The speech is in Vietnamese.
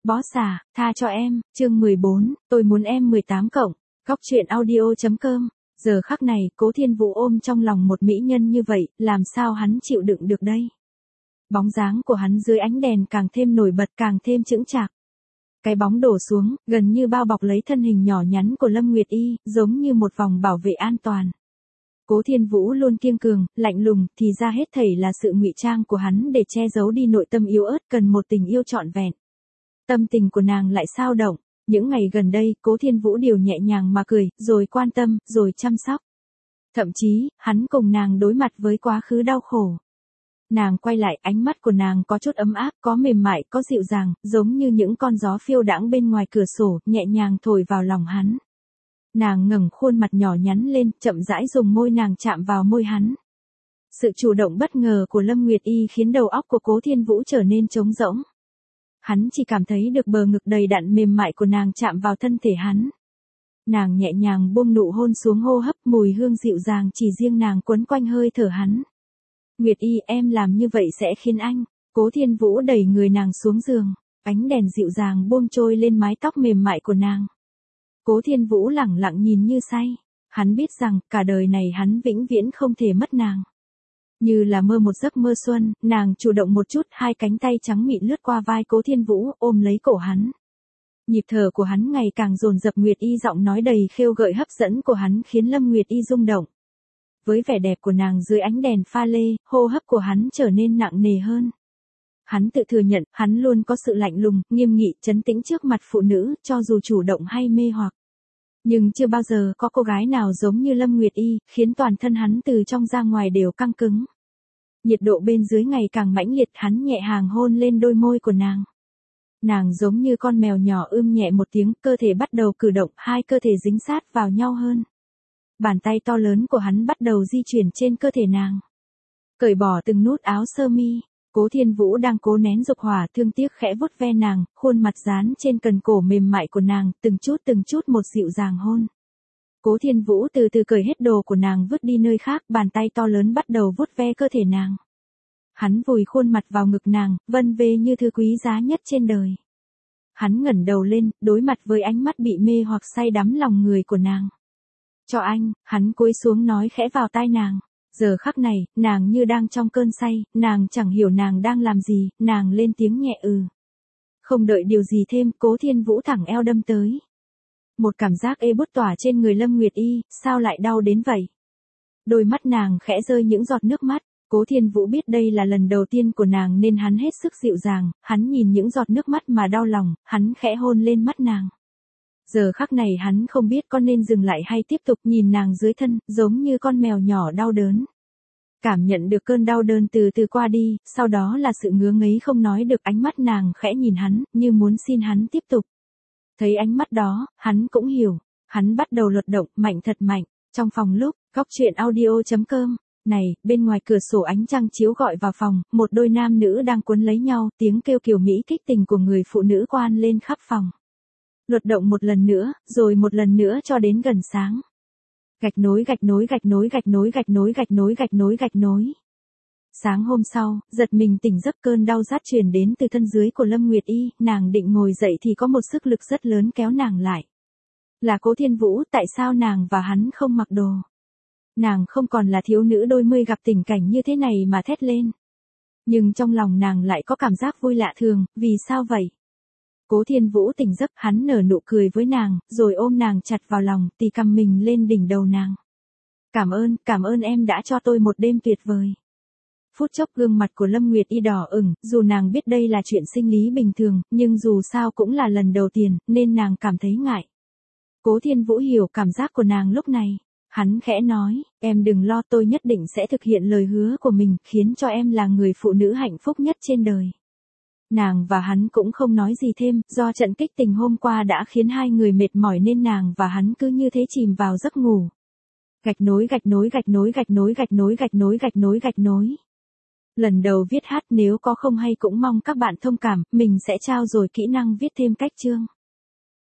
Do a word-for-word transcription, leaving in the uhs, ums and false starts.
Bó xả, tha cho em, chương mười bốn, tôi muốn em mười tám cộng, góc truyện audio.com. Giờ khắc này, Cố Thiên Vũ ôm trong lòng một mỹ nhân như vậy, làm sao hắn chịu đựng được đây? Bóng dáng của hắn dưới ánh đèn càng thêm nổi bật, càng thêm chững chạc. Cái bóng đổ xuống, gần như bao bọc lấy thân hình nhỏ nhắn của Lâm Nguyệt Y, giống như một vòng bảo vệ an toàn. Cố Thiên Vũ luôn kiêng cường, lạnh lùng, thì ra hết thảy là sự ngụy trang của hắn để che giấu đi nội tâm yếu ớt cần một tình yêu trọn vẹn. Tâm tình của nàng lại sao động, những ngày gần đây, Cố Thiên Vũ đều nhẹ nhàng mà cười, rồi quan tâm, rồi chăm sóc. Thậm chí, hắn cùng nàng đối mặt với quá khứ đau khổ. Nàng quay lại, ánh mắt của nàng có chút ấm áp, có mềm mại, có dịu dàng, giống như những con gió phiêu đãng bên ngoài cửa sổ, nhẹ nhàng thổi vào lòng hắn. Nàng ngẩng khuôn mặt nhỏ nhắn lên, chậm rãi dùng môi nàng chạm vào môi hắn. Sự chủ động bất ngờ của Lâm Nguyệt Y khiến đầu óc của Cố Thiên Vũ trở nên trống rỗng. Hắn chỉ cảm thấy được bờ ngực đầy đặn mềm mại của nàng chạm vào thân thể hắn. Nàng nhẹ nhàng buông nụ hôn xuống hô hấp, mùi hương dịu dàng chỉ riêng nàng quấn quanh hơi thở hắn. Nguyệt Y, em làm như vậy sẽ khiến anh. Cố Thiên Vũ đẩy người nàng xuống giường, ánh đèn dịu dàng buông trôi lên mái tóc mềm mại của nàng. Cố Thiên Vũ lẳng lặng nhìn như say. Hắn biết rằng, cả đời này hắn vĩnh viễn không thể mất nàng. Như là mơ một giấc mơ xuân, nàng chủ động một chút, hai cánh tay trắng mịn lướt qua vai Cố Thiên Vũ, ôm lấy cổ hắn. Nhịp thở của hắn ngày càng dồn dập, Nguyệt Y giọng nói đầy khêu gợi hấp dẫn của hắn khiến Lâm Nguyệt Y rung động. Với vẻ đẹp của nàng dưới ánh đèn pha lê, hô hấp của hắn trở nên nặng nề hơn. Hắn tự thừa nhận, hắn luôn có sự lạnh lùng, nghiêm nghị, trấn tĩnh trước mặt phụ nữ, cho dù chủ động hay mê hoặc. Nhưng chưa bao giờ có cô gái nào giống như Lâm Nguyệt Y, khiến toàn thân hắn từ trong ra ngoài đều căng cứng. Nhiệt độ bên dưới ngày càng mãnh liệt, hắn nhẹ hàng hôn lên đôi môi của nàng. Nàng giống như con mèo nhỏ ưm nhẹ một tiếng, cơ thể bắt đầu cử động, hai cơ thể dính sát vào nhau hơn. Bàn tay to lớn của hắn bắt đầu di chuyển trên cơ thể nàng. Cởi bỏ từng nút áo sơ mi, Cố Thiên Vũ đang cố nén dục hỏa, thương tiếc khẽ vuốt ve nàng, khuôn mặt dán trên cần cổ mềm mại của nàng, từng chút từng chút một dịu dàng hôn. Cố Thiên Vũ từ từ cởi hết đồ của nàng vứt đi nơi khác, bàn tay to lớn bắt đầu vuốt ve cơ thể nàng. Hắn vùi khuôn mặt vào ngực nàng, vân vê như thứ quý giá nhất trên đời. Hắn ngẩng đầu lên, đối mặt với ánh mắt bị mê hoặc say đắm lòng người của nàng. Cho anh, hắn cúi xuống nói khẽ vào tai nàng. Giờ khắc này, nàng như đang trong cơn say, nàng chẳng hiểu nàng đang làm gì, nàng lên tiếng nhẹ ừ. Không đợi điều gì thêm, Cố Thiên Vũ thẳng eo đâm tới. Một cảm giác ê bút tỏa trên người Lâm Nguyệt Y, sao lại đau đến vậy? Đôi mắt nàng khẽ rơi những giọt nước mắt, Cố Thiên Vũ biết đây là lần đầu tiên của nàng nên hắn hết sức dịu dàng, hắn nhìn những giọt nước mắt mà đau lòng, hắn khẽ hôn lên mắt nàng. Giờ khắc này hắn không biết có nên dừng lại hay tiếp tục, nhìn nàng dưới thân, giống như con mèo nhỏ đau đớn. Cảm nhận được cơn đau đớn từ từ qua đi, sau đó là sự ngứa ngấy không nói được, ánh mắt nàng khẽ nhìn hắn, như muốn xin hắn tiếp tục. Thấy ánh mắt đó, hắn cũng hiểu, hắn bắt đầu luật động, mạnh thật mạnh, trong phòng lúc, góc truyện audio.com. Này, bên ngoài cửa sổ ánh trăng chiếu gọi vào phòng, một đôi nam nữ đang quấn lấy nhau, tiếng kêu kiều mỹ kích tình của người phụ nữ quan lên khắp phòng. Luật động một lần nữa, rồi một lần nữa cho đến gần sáng. Gạch nối gạch nối gạch nối gạch nối gạch nối gạch nối gạch nối gạch nối. Sáng hôm sau, giật mình tỉnh giấc, cơn đau rát truyền đến từ thân dưới của Lâm Nguyệt Y, nàng định ngồi dậy thì có một sức lực rất lớn kéo nàng lại. Là Cố Thiên Vũ, tại sao nàng và hắn không mặc đồ? Nàng không còn là thiếu nữ đôi mươi gặp tình cảnh như thế này mà thét lên. Nhưng trong lòng nàng lại có cảm giác vui lạ thường, vì sao vậy? Cố Thiên Vũ tỉnh giấc, hắn nở nụ cười với nàng, rồi ôm nàng chặt vào lòng, tì cằm mình lên đỉnh đầu nàng. Cảm ơn, cảm ơn em đã cho tôi một đêm tuyệt vời. Phút chốc gương mặt của Lâm Nguyệt Y đỏ ửng, dù nàng biết đây là chuyện sinh lý bình thường, nhưng dù sao cũng là lần đầu tiên, nên nàng cảm thấy ngại. Cố Thiên Vũ hiểu cảm giác của nàng lúc này. Hắn khẽ nói, em đừng lo, tôi nhất định sẽ thực hiện lời hứa của mình, khiến cho em là người phụ nữ hạnh phúc nhất trên đời. Nàng và hắn cũng không nói gì thêm, do trận kích tình hôm qua đã khiến hai người mệt mỏi nên nàng và hắn cứ như thế chìm vào giấc ngủ. Gạch nối gạch nối gạch nối gạch nối gạch nối gạch nối gạch nối gạch nối. Lần đầu viết hát, nếu có không hay cũng mong các bạn thông cảm, mình sẽ trao dồi kỹ năng viết thêm cách chương.